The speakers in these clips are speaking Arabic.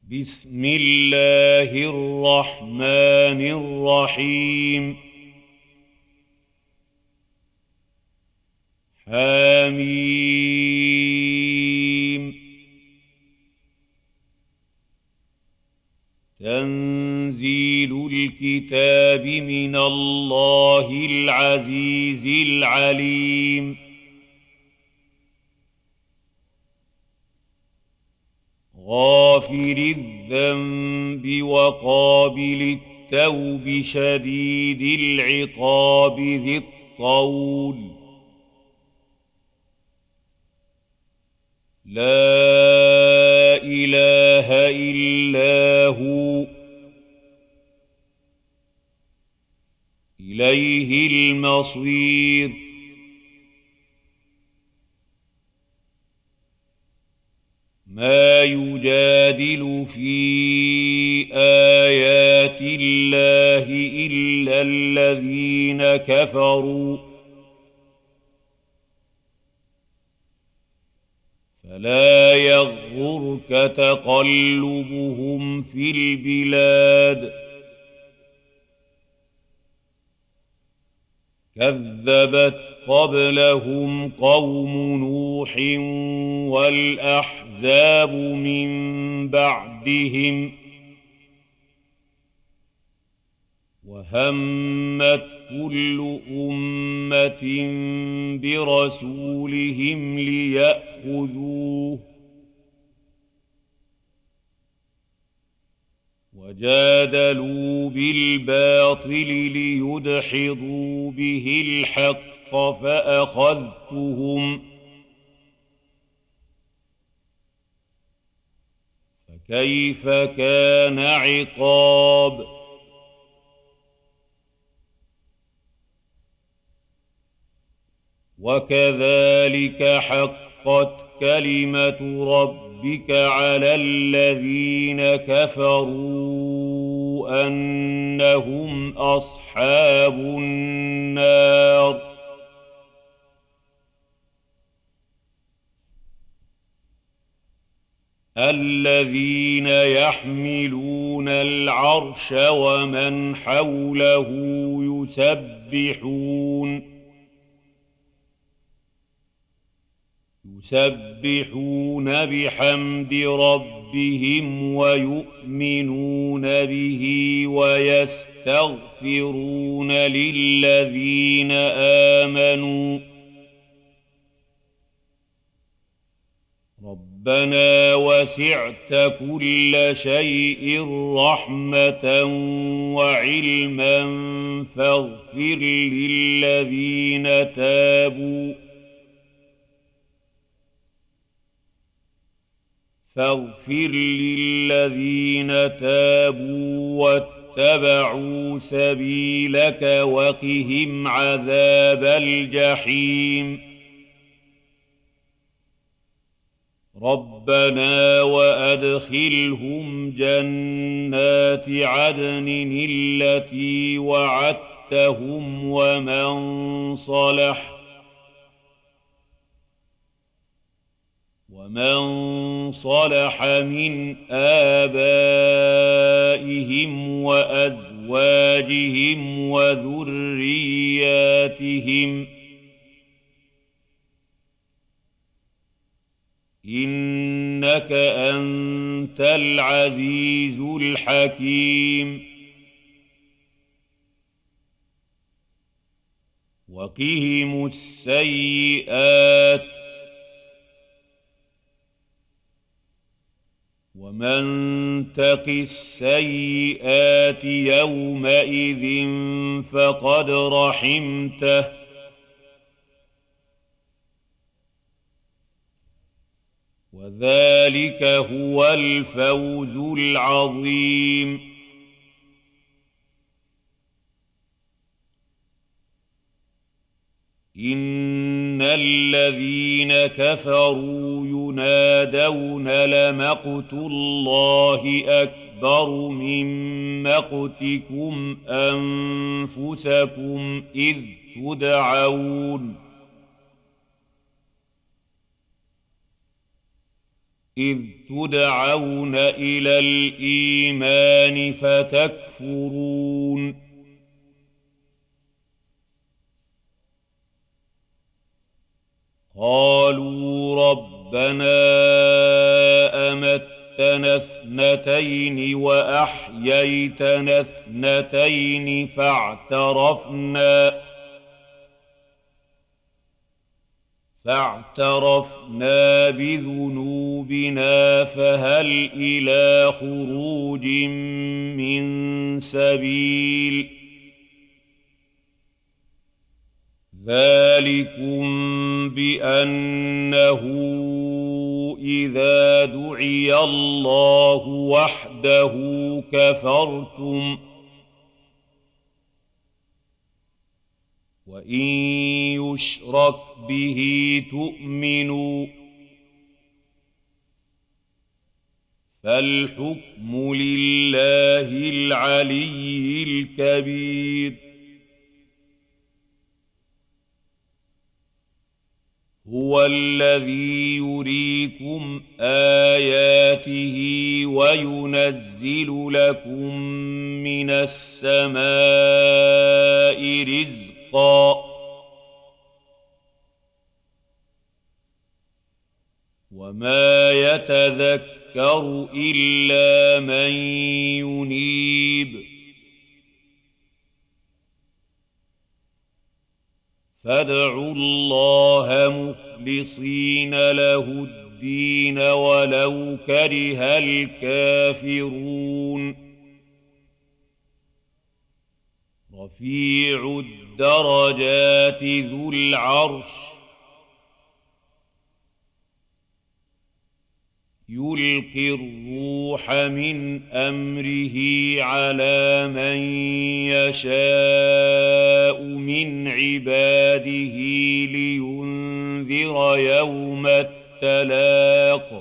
بسم الله الرحمن الرحيم. حميم. تنزيل الكتاب من الله العزيز العليم. غافر الذنب وقابل التوب شديد العقاب ذي الطول. لا إله إلا هو إليه المصير. ما يجادل في آيات الله إلا الذين كفروا فلا يغرك تقلبهم في البلاد. كذبت قبلهم قوم نوح والأحزاب من بعدهم وهمت كل أمة برسولهم ليأخذوه وجادلوا بالباطل ليدحضوا به الحق فأخذتهم فكيف كان عقاب. وكذلك حقت كلمة ربك على الذين كفروا أنهم أصحاب النار. الذين يحملون العرش ومن حوله يسبحون بحمد ربهم ويؤمنون به ويستغفرون للذين آمنوا ربنا وسعت كل شيء رحمة وعلما فاغفر للذين تابوا واتبعوا سبيلك وقهم عذاب الجحيم. ربنا وأدخلهم جنات عدن التي وعدتهم ومن صلح من آبائهم وأزواجهم وذرياتهم إنك أنت العزيز الحكيم. وقهم السيئات ومن تق السيئات يومئذ فقد رحمته وذلك هو الفوز العظيم. إن الذين كفروا ينادون لمقت الله أكبر من مقتكم أنفسكم إذ تدعون إذ تدعون إلى الإيمان فتكفرون قالوا ربنا أمتنا اثنتين وأحييتنا اثنتين فاعترفنا بذنوبنا فهل إلى خروج من سبيل ذلكم بأنه إذا دعي الله وحده كفرتم وإن يشرك به تؤمنوا فالحكم لله العلي الكبير هو الذي يريكم آياته وينزل لكم من السماء رزقا وما يتذكر إلا من ينيب فادعوا الله مخلصين له الدين ولو كره الكافرون رفيع الدرجات ذو العرش يلقي الروح من أمره على من يشاء من عباده لينذر يوم التلاق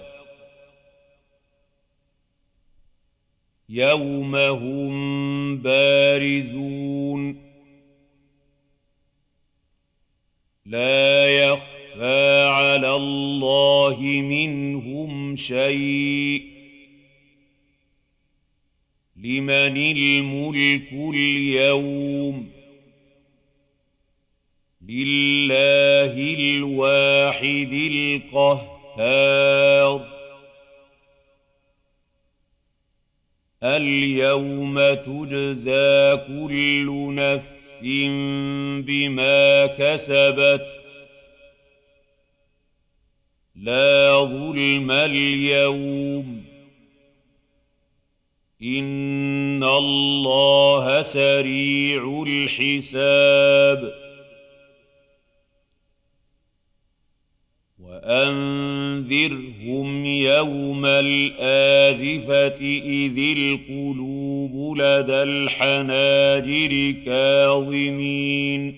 يوم هم بارزون لا يخفى على الله منهم شيء لمن الملك اليوم لله الواحد القهار اليوم تجزى كل نفس بما كسبت لا ظلم اليوم إن الله سريع الحساب وأنذرهم يوم الآزفة إذ القلوب لدى الحناجر كاظمين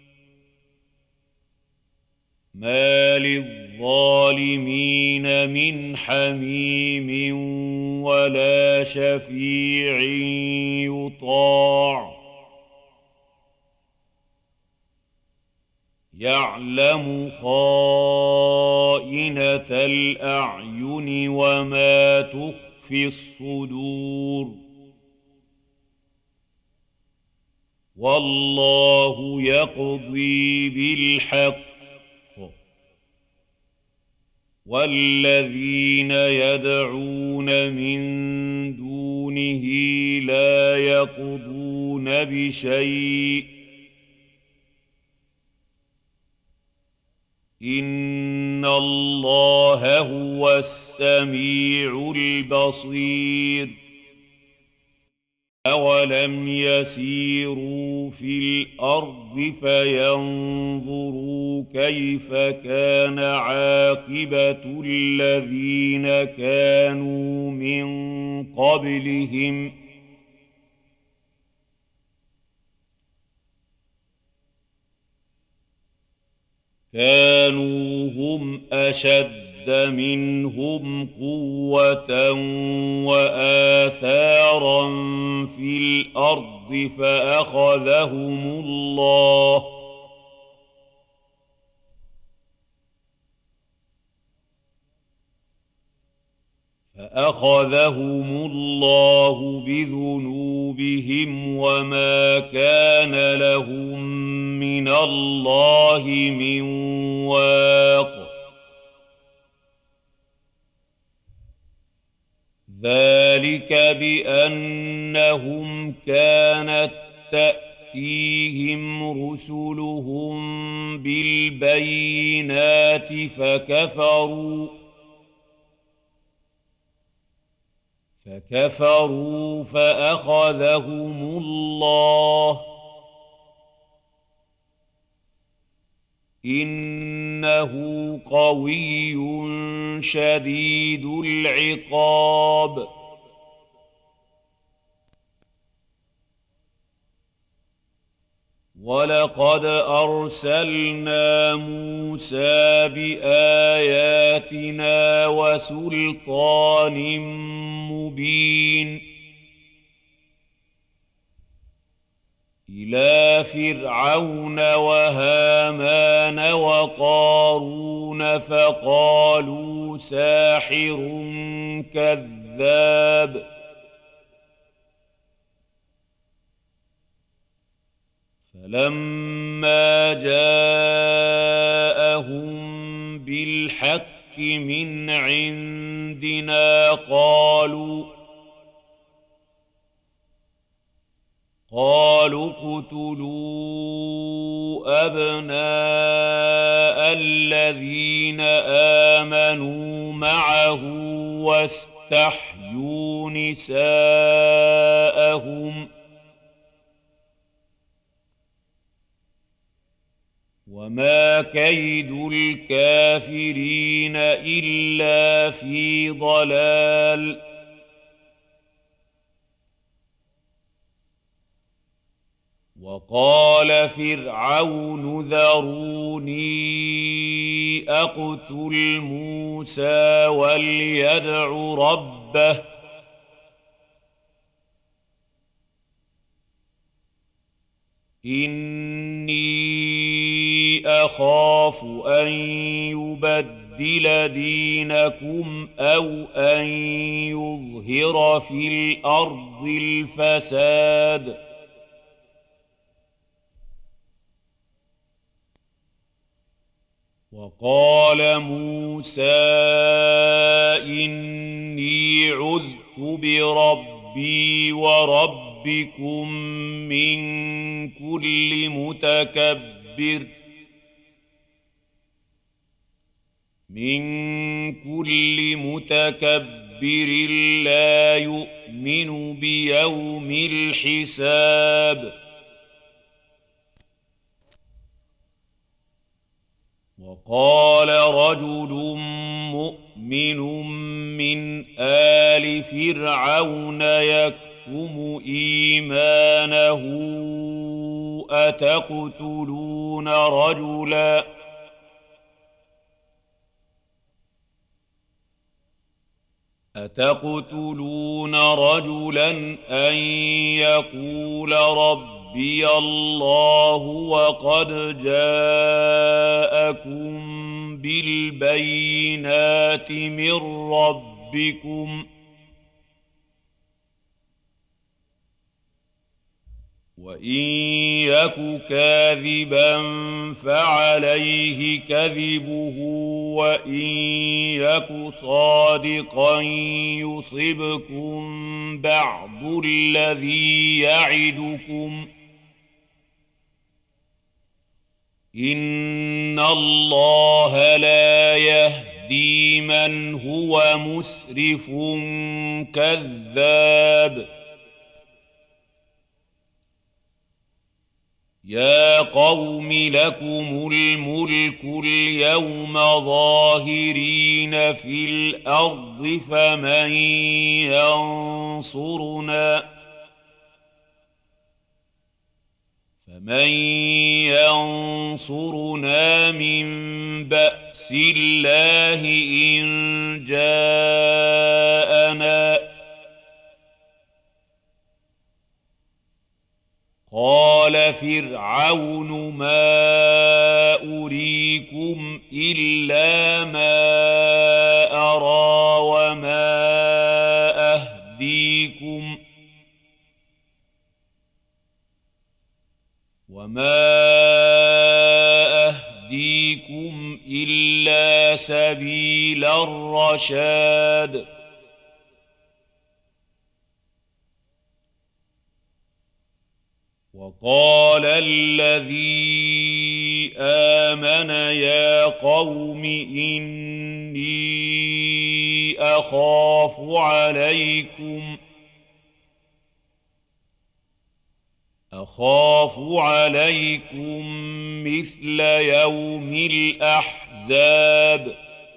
ما للظالمين من حميم ولا شفيع يطاع يعلم خائنة الأعين وما تخفي الصدور والله يقضي بالحق والذين يدعون من دونه لا يقضون بشيء إن الله هو السميع البصير أولم يسيروا في الأرض فينظروا كيف كان عاقبة الذين كانوا من قبلهم كانوا هم أشد منهم قوة وآثارا في الأرض فأخذهم الله فأخذهم الله بذنوبهم وما كان لهم من الله من واق ذلك بأنهم كانت تأتيهم رسلهم بالبينات فكفروا فأخذهم الله إنه قوي شديد العقاب ولقد أرسلنا موسى بآياتنا وسلطان مبين إلى فرعون وهامان وقارون فقالوا ساحر كذاب فلما جاءهم بالحق من عندنا قالوا اقتلوا أبناء الذين آمنوا معه واستحيوا نساءهم وما كيد الكافرين إلا في ضلال وقال فرعون ذروني أقتل موسى وليدع ربه إني أخاف أن يبدل دينكم أو أن يظهر في الأرض الفساد وقال موسى إني عذت بربي وربكم من كل متكبر لا يؤمن بيوم الحساب وقال رجل مؤمن من آل فرعون يكتم إيمانه أتقتلون رجلا أن يقول ربي الله وقد جاءكم بالبينات من ربكم وإن يك كاذبا فعليه كذبه وإن يك صادقا يصبكم بعض الذي يعدكم إن الله لا يهدي من هو مسرف كذاب يا قوم لكم الملك اليوم ظاهرين في الأرض فمن ينصرنا من بأس الله إن جاءنا قال فرعون ما أريكم إلا ما أرى وما أهديكم إلا سبيل الرشاد. وقال الذي آمن يا قوم إني أخاف عليكم مثل يوم الأحزاب،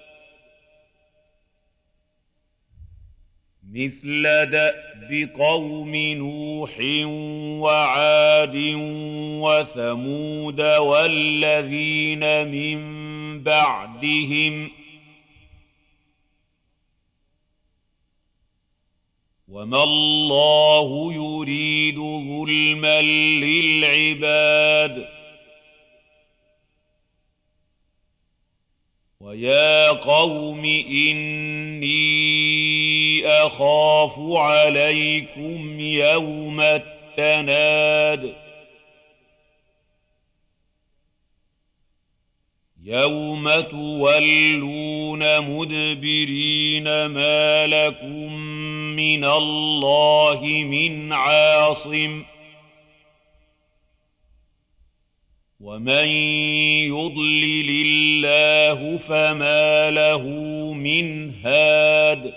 مثل دأب قوم نوح وعاد وثمود والذين من بعدهم، وما الله يريد ظلما للعباد. ويا قوم إني أخاف عليكم يوم التناد، يوم تولون مدبرين ما لكم من الله من عاصم، ومن يضلل الله فما له من هاد.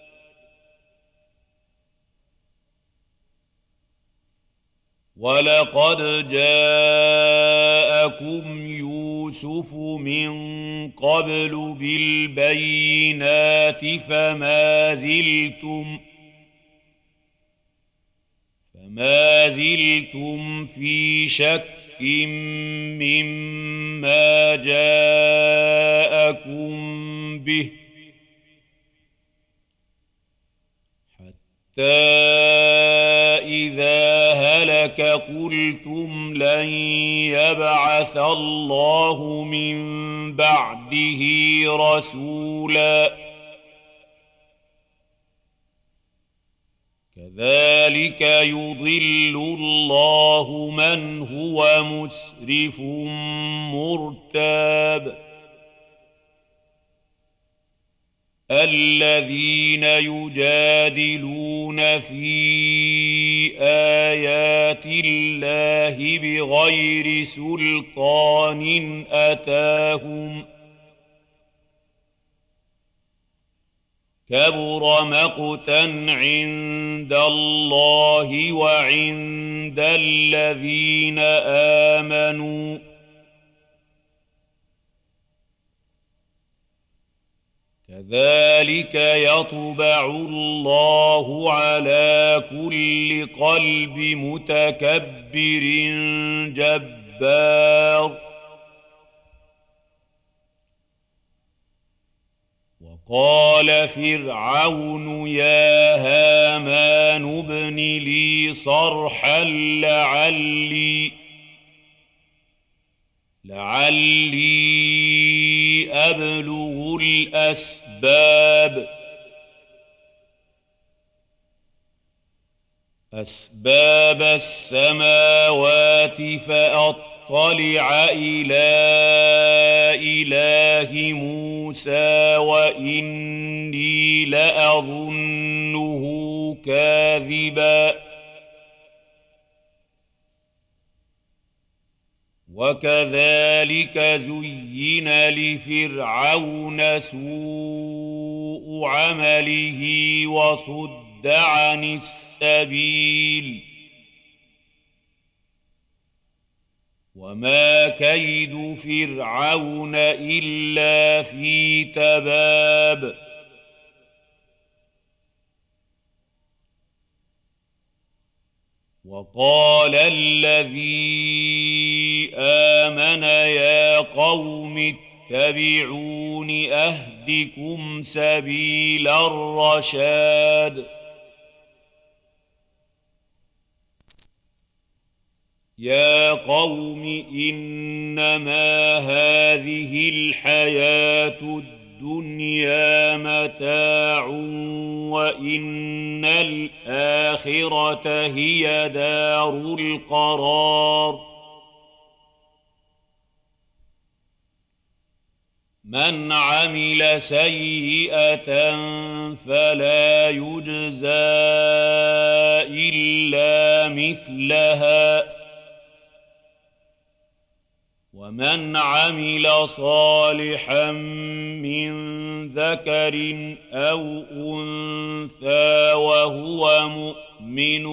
ولقد جاءكم يوسف من قبل بالبينات فما زلتم في شك مما جاءكم به، حتى إذا هلك قلتم لن يبعث الله من بعده رسولا، كذلك يضل الله من هو مسرف مرتاب. الذين يجادلون في آيات الله بغير سلطان أتاهم، كبر مقتا عند الله وعند الذين آمنوا، كذلك يطبع الله على كل قلب متكبر جبار. وقال فرعون يا هامان ابن لي صرحا لعلي أبلغ أسباب السماوات فأطلع إلى إله موسى وإني لأظنه كاذبا. وكذلك زين لفرعون سوء عمله وصد عن السبيل، وما كيد فرعون إلا في تباب. وقال الذي آمن يا قوم اتبعون أهدكم سبيل الرشاد. يا قوم إنما هذه الحياة الدنيا متاع وإن الآخرة هي دار القرار من عمل سيئة فلا يجزى إلا مثلها ومن عمل صالحا من ذكر أو أنثى وهو مؤمن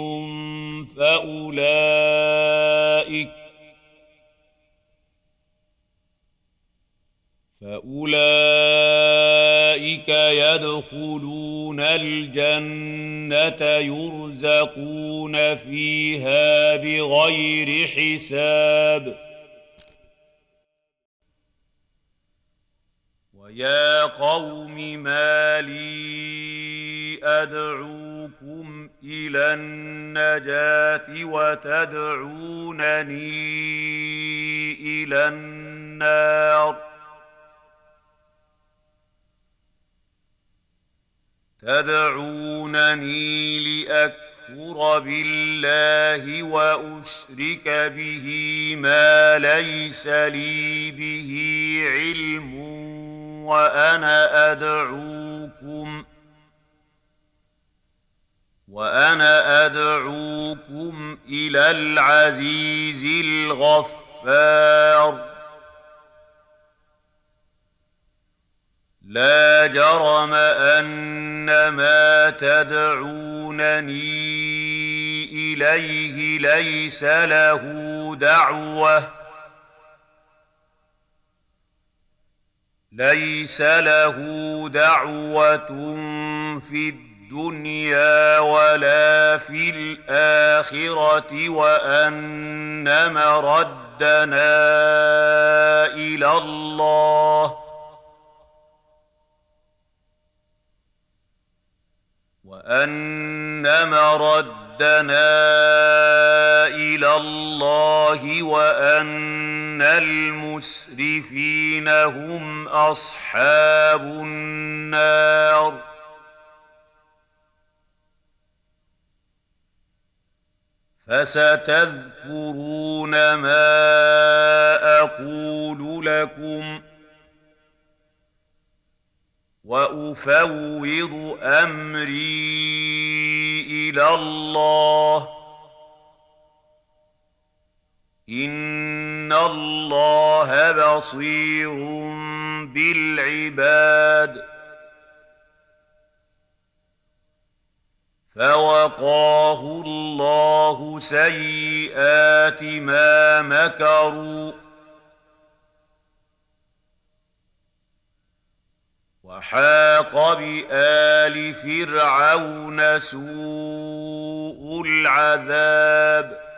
فأولئك يدخلون الجنة يرزقون فيها بغير حساب ويا قوم ما لي أدعوكم إلى النجاة وتدعونني إلى النار تدعونني لأكفر بالله وأشرك به ما ليس لي به علم وأنا أدعوكم إلى العزيز الغفار لا جرم أن ما تدعونني إليه ليس له دعوة في الدنيا ولا في الآخرة وأن مردنا إلى الله وأن المسرفين هم أصحاب النار فستذكرون ما أقول لكم وأفوض أمري إلى الله إن الله بصير بالعباد فوقاه الله سيئات ما مكروا وحاق بآل فرعون سوء العذاب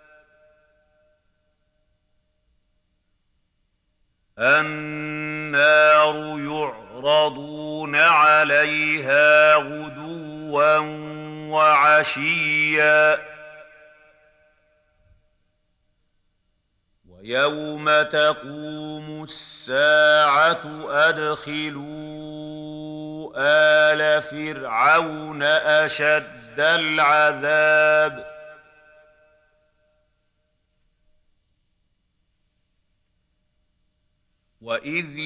النار يعرضون عليها غدوا وعشيا ويوم تقوم الساعة أدخلوا آل فرعون أشد العذاب وإذ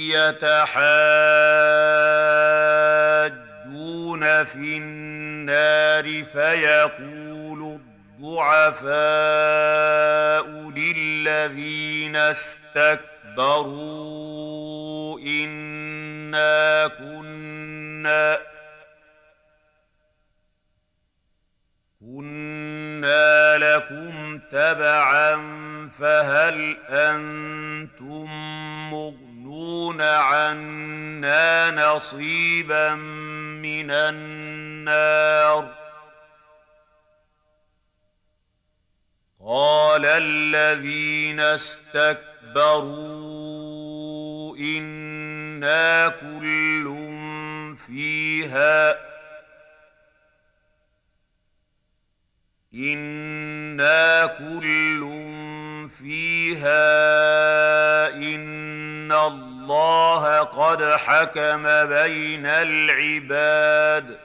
يتحاجون في النار فيقول الضعفاء للذين استكبروا إنا كنا لكم تبعا فهل أنتم مغنون عنا نصيبا من النار قال الذين استكبروا إنا كل فيها إن الله الله قد حكم بين العباد.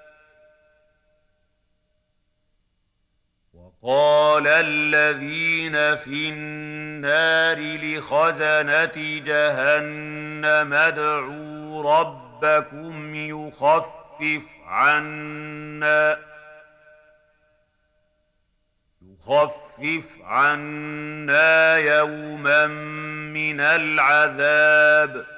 وقال الذين في النار لخزنة جهنم ادعوا ربكم يخفف عنا يوما من العذاب.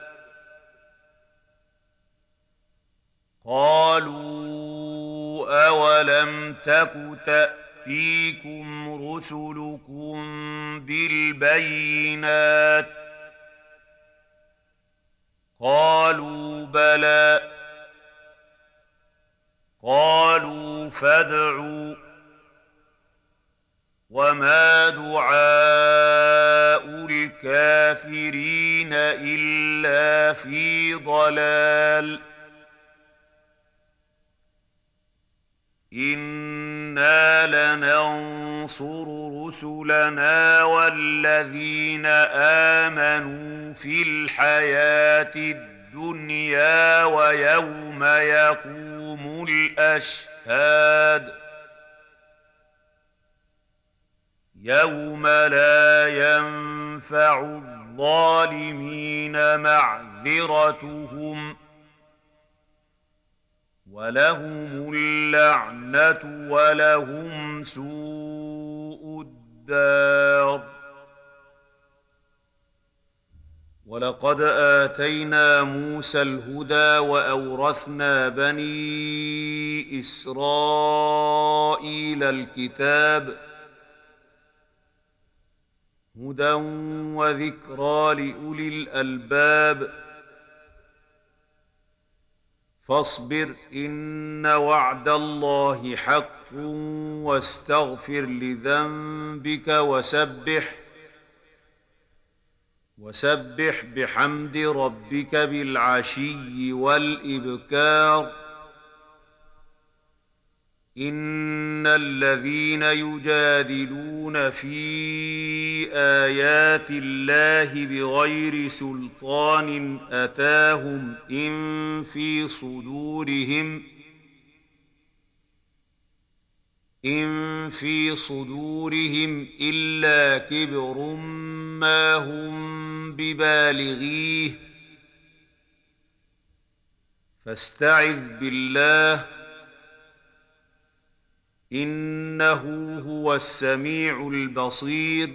قالوا أولم تك تأتيكم رسلكم بالبينات قالوا بلى قالوا فادعوا وما دعاء الكافرين إلا في ضلال. إنا لننصر رسلنا والذين آمنوا في الحياة الدنيا ويوم يقوم الأشهاد. يوم لا ينفع الظالمين معذرتهم ولهم اللعنة ولهم سوء الدار. ولقد آتينا موسى الهدى وأورثنا بني إسرائيل الكتاب هدى وذكرى لأولي الألباب. فاصبر إن وعد الله حق واستغفر لذنبك وسبح بحمد ربك بالعشي والإبكار. إن الذين يجادلون في آيات الله بغير سلطان أتاهم إن في صدورهم إلا كبر ما هم ببالغيه فاستعذ بالله إنه هو السميع البصير.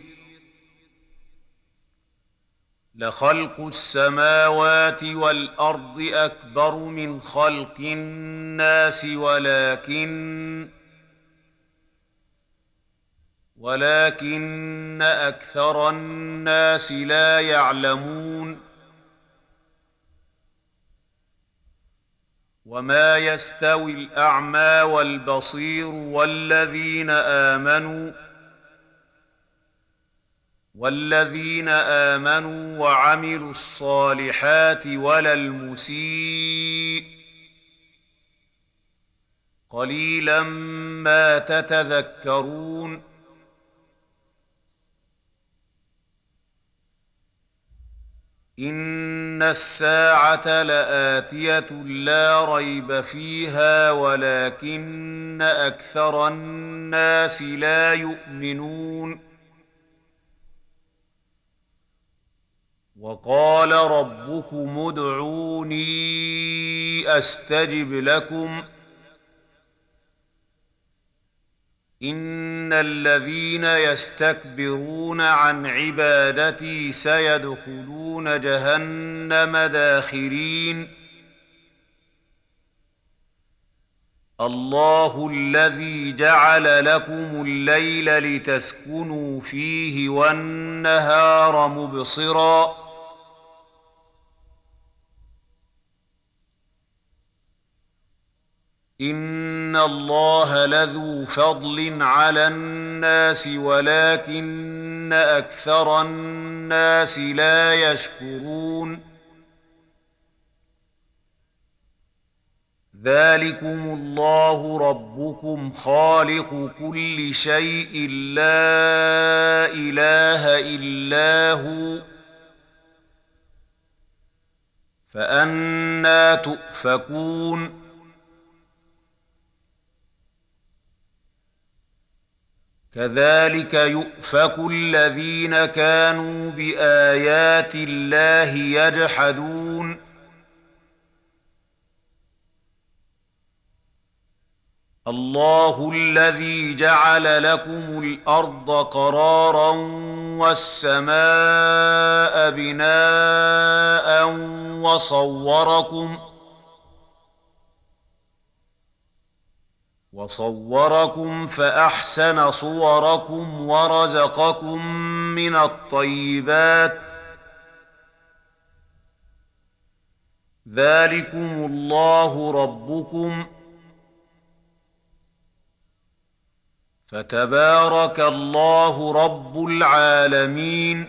لخلق السماوات والأرض أكبر من خلق الناس ولكن أكثر الناس لا يعلمون. وما يستوي الأعمى والبصير والذين آمنوا وعملوا الصالحات ولا المسيء قليلا ما تتذكرون. إن الساعة لآتية لا ريب فيها ولكن أكثر الناس لا يؤمنون. وقال ربكم ادعوني أستجب لكم إن الذين يستكبرون عن عبادتي سيدخلون جهنم داخرين. الله الذي جعل لكم الليل لتسكنوا فيه والنهار مبصرا إن الله لذو فضل على الناس ولكن أكثر الناس لا يشكرون. ذلكم الله ربكم خالق كل شيء لا إله إلا هو فأنى تؤفكون كذلك يؤفك الذين كانوا بآيات الله يجحدون الله الذي جعل لكم الأرض قرارا والسماء بناء وصوركم فأحسن صوركم ورزقكم من الطيبات ذلكم الله ربكم فتبارك الله رب العالمين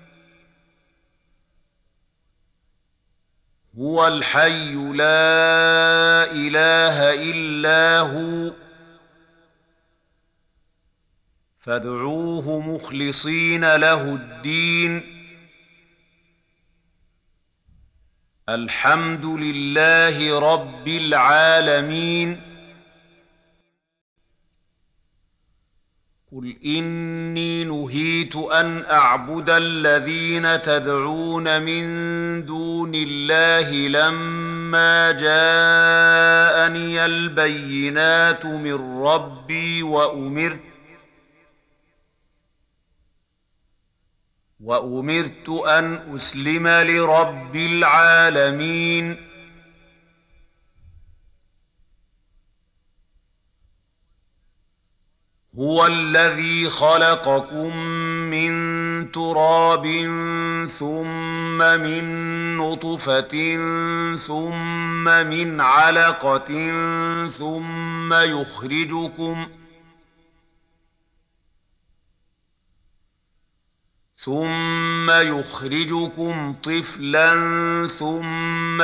هو الحي لا إله إلا هو فادعوه مخلصين له الدين الحمد لله رب العالمين قل إني نهيت أن أعبد الذين تدعون من دون الله لما جاءني البينات من ربي وأمرت أن أسلم لرب العالمين هو الذي خلقكم من تراب ثم من نطفة ثم من علقة ثم يخرجكم طفلا ثم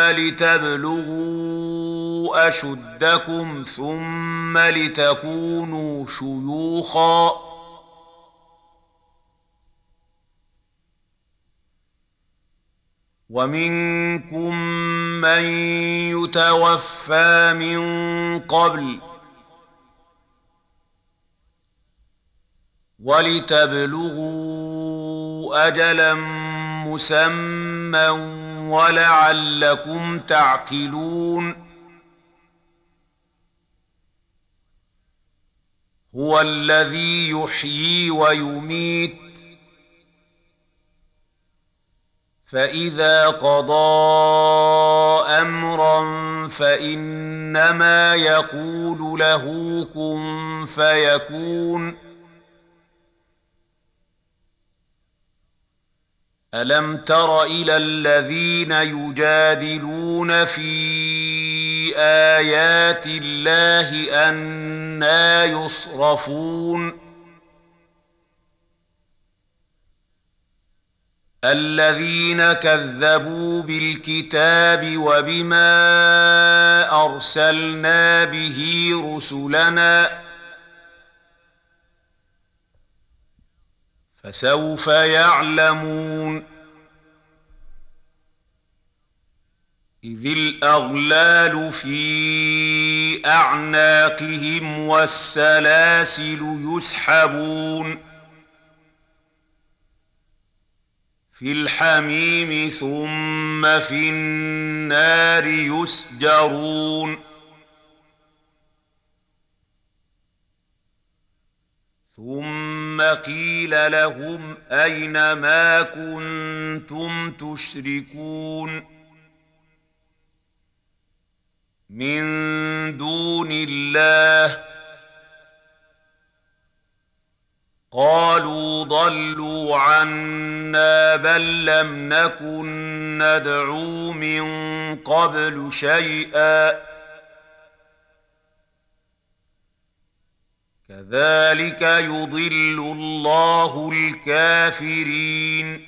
لتبلغوا أشدكم ثم لتكونوا شيوخا ومنكم من يتوفى من قبل ولتبلغوا أجلا مسمى ولعلكم تعقلون هو الذي يحيي ويميت فإذا قضى أمرا فإنما يقول له كن فيكون ألم تر إلى الذين يجادلون في آيات الله أنى يصرفون الذين كذبوا بالكتاب وبما أرسلنا به رسلنا فسوف يعلمون إذ الأغلال في أعناقهم والسلاسل يسحبون في الحميم ثم في النار يسجرون ثم قيل لهم أين ما كنتم تشركون من دون الله قالوا ضلوا عنا بل لم نكن ندعو من قبل شيئا كذلك يضل الله الكافرين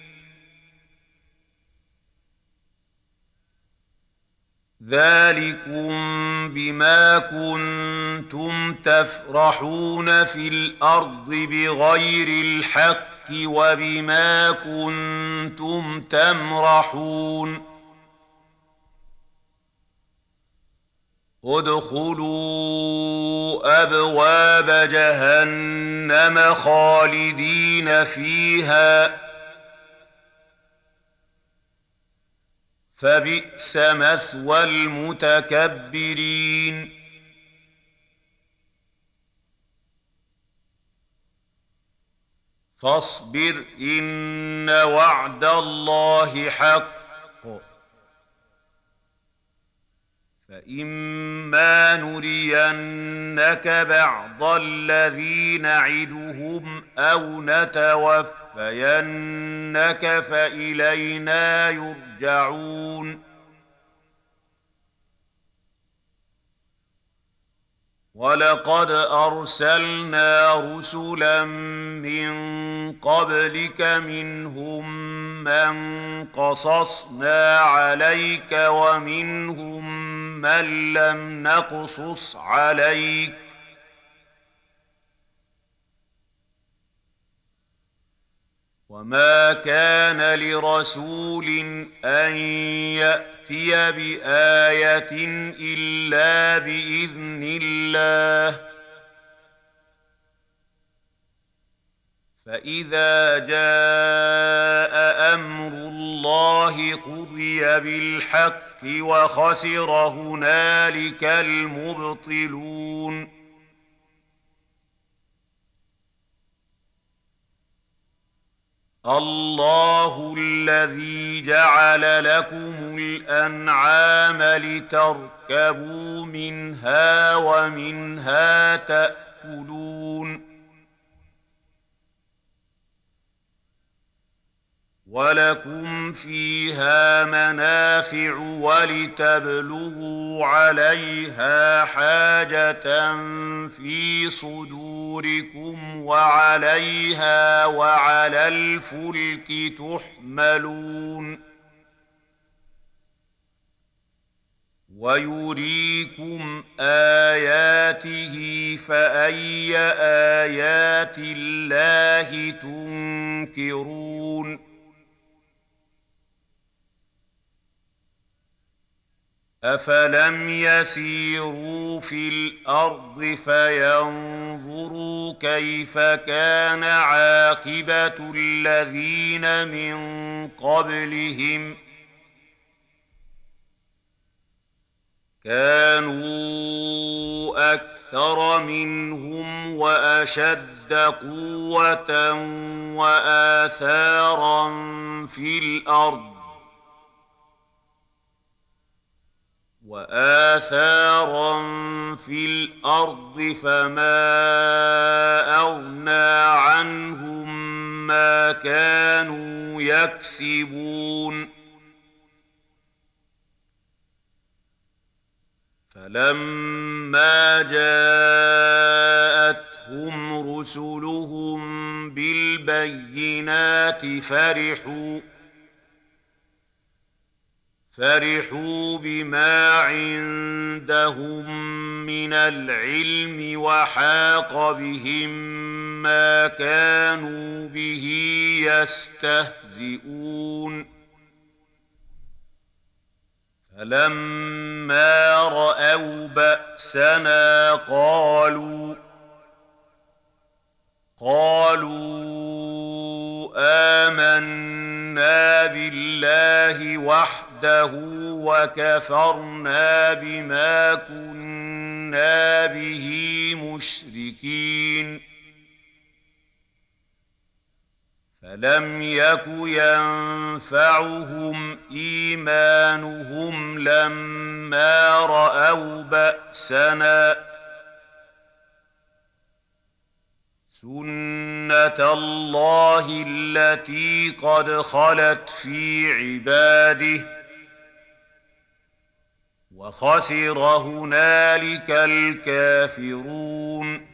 ذلكم بما كنتم تفرحون في الأرض بغير الحق وبما كنتم تمرحون ادخلوا أبواب جهنم خالدين فيها فبئس مثوى المتكبرين فاصبر إن وعد الله حق فإما نرينك بعض الذي نعدهم أو نتوفينك فإلينا يرجعون ولقد أرسلنا رسلا من قبلك منهم من قصصنا عليك ومنهم من لم نقصص عليك وما كان لرسول أن يأتي بآية إلا بإذن الله فإذا جاء أمر الله قضي بالحق وخسر هنالك المبطلون الله الذي جعل لكم الأنعام لتركبوا منها ومنها تأكلون ولكم فيها منافع ولتبلغوا عليها حاجة في صدوركم وعليها وعلى الفلك تحملون ويريكم آياته فأي آيات الله تنكرون أفلم يسيروا في الأرض فينظروا كيف كان عاقبة الذين من قبلهم كانوا أكثر منهم وأشد قوة وآثارا في الأرض فما أغنى عنهم ما كانوا يكسبون فلما جاءتهم رسلهم بالبينات فرحوا بما عندهم من العلم وحاق بهم ما كانوا به يستهزئون فلما رأوا بأسنا قالوا آمنا بالله وحده وكفرنا بما كنا به مشركين فلم يك ينفعهم إيمانهم لما رأوا بأسنا سنة الله التي قد خلت في عباده وخسر هنالك الكافرون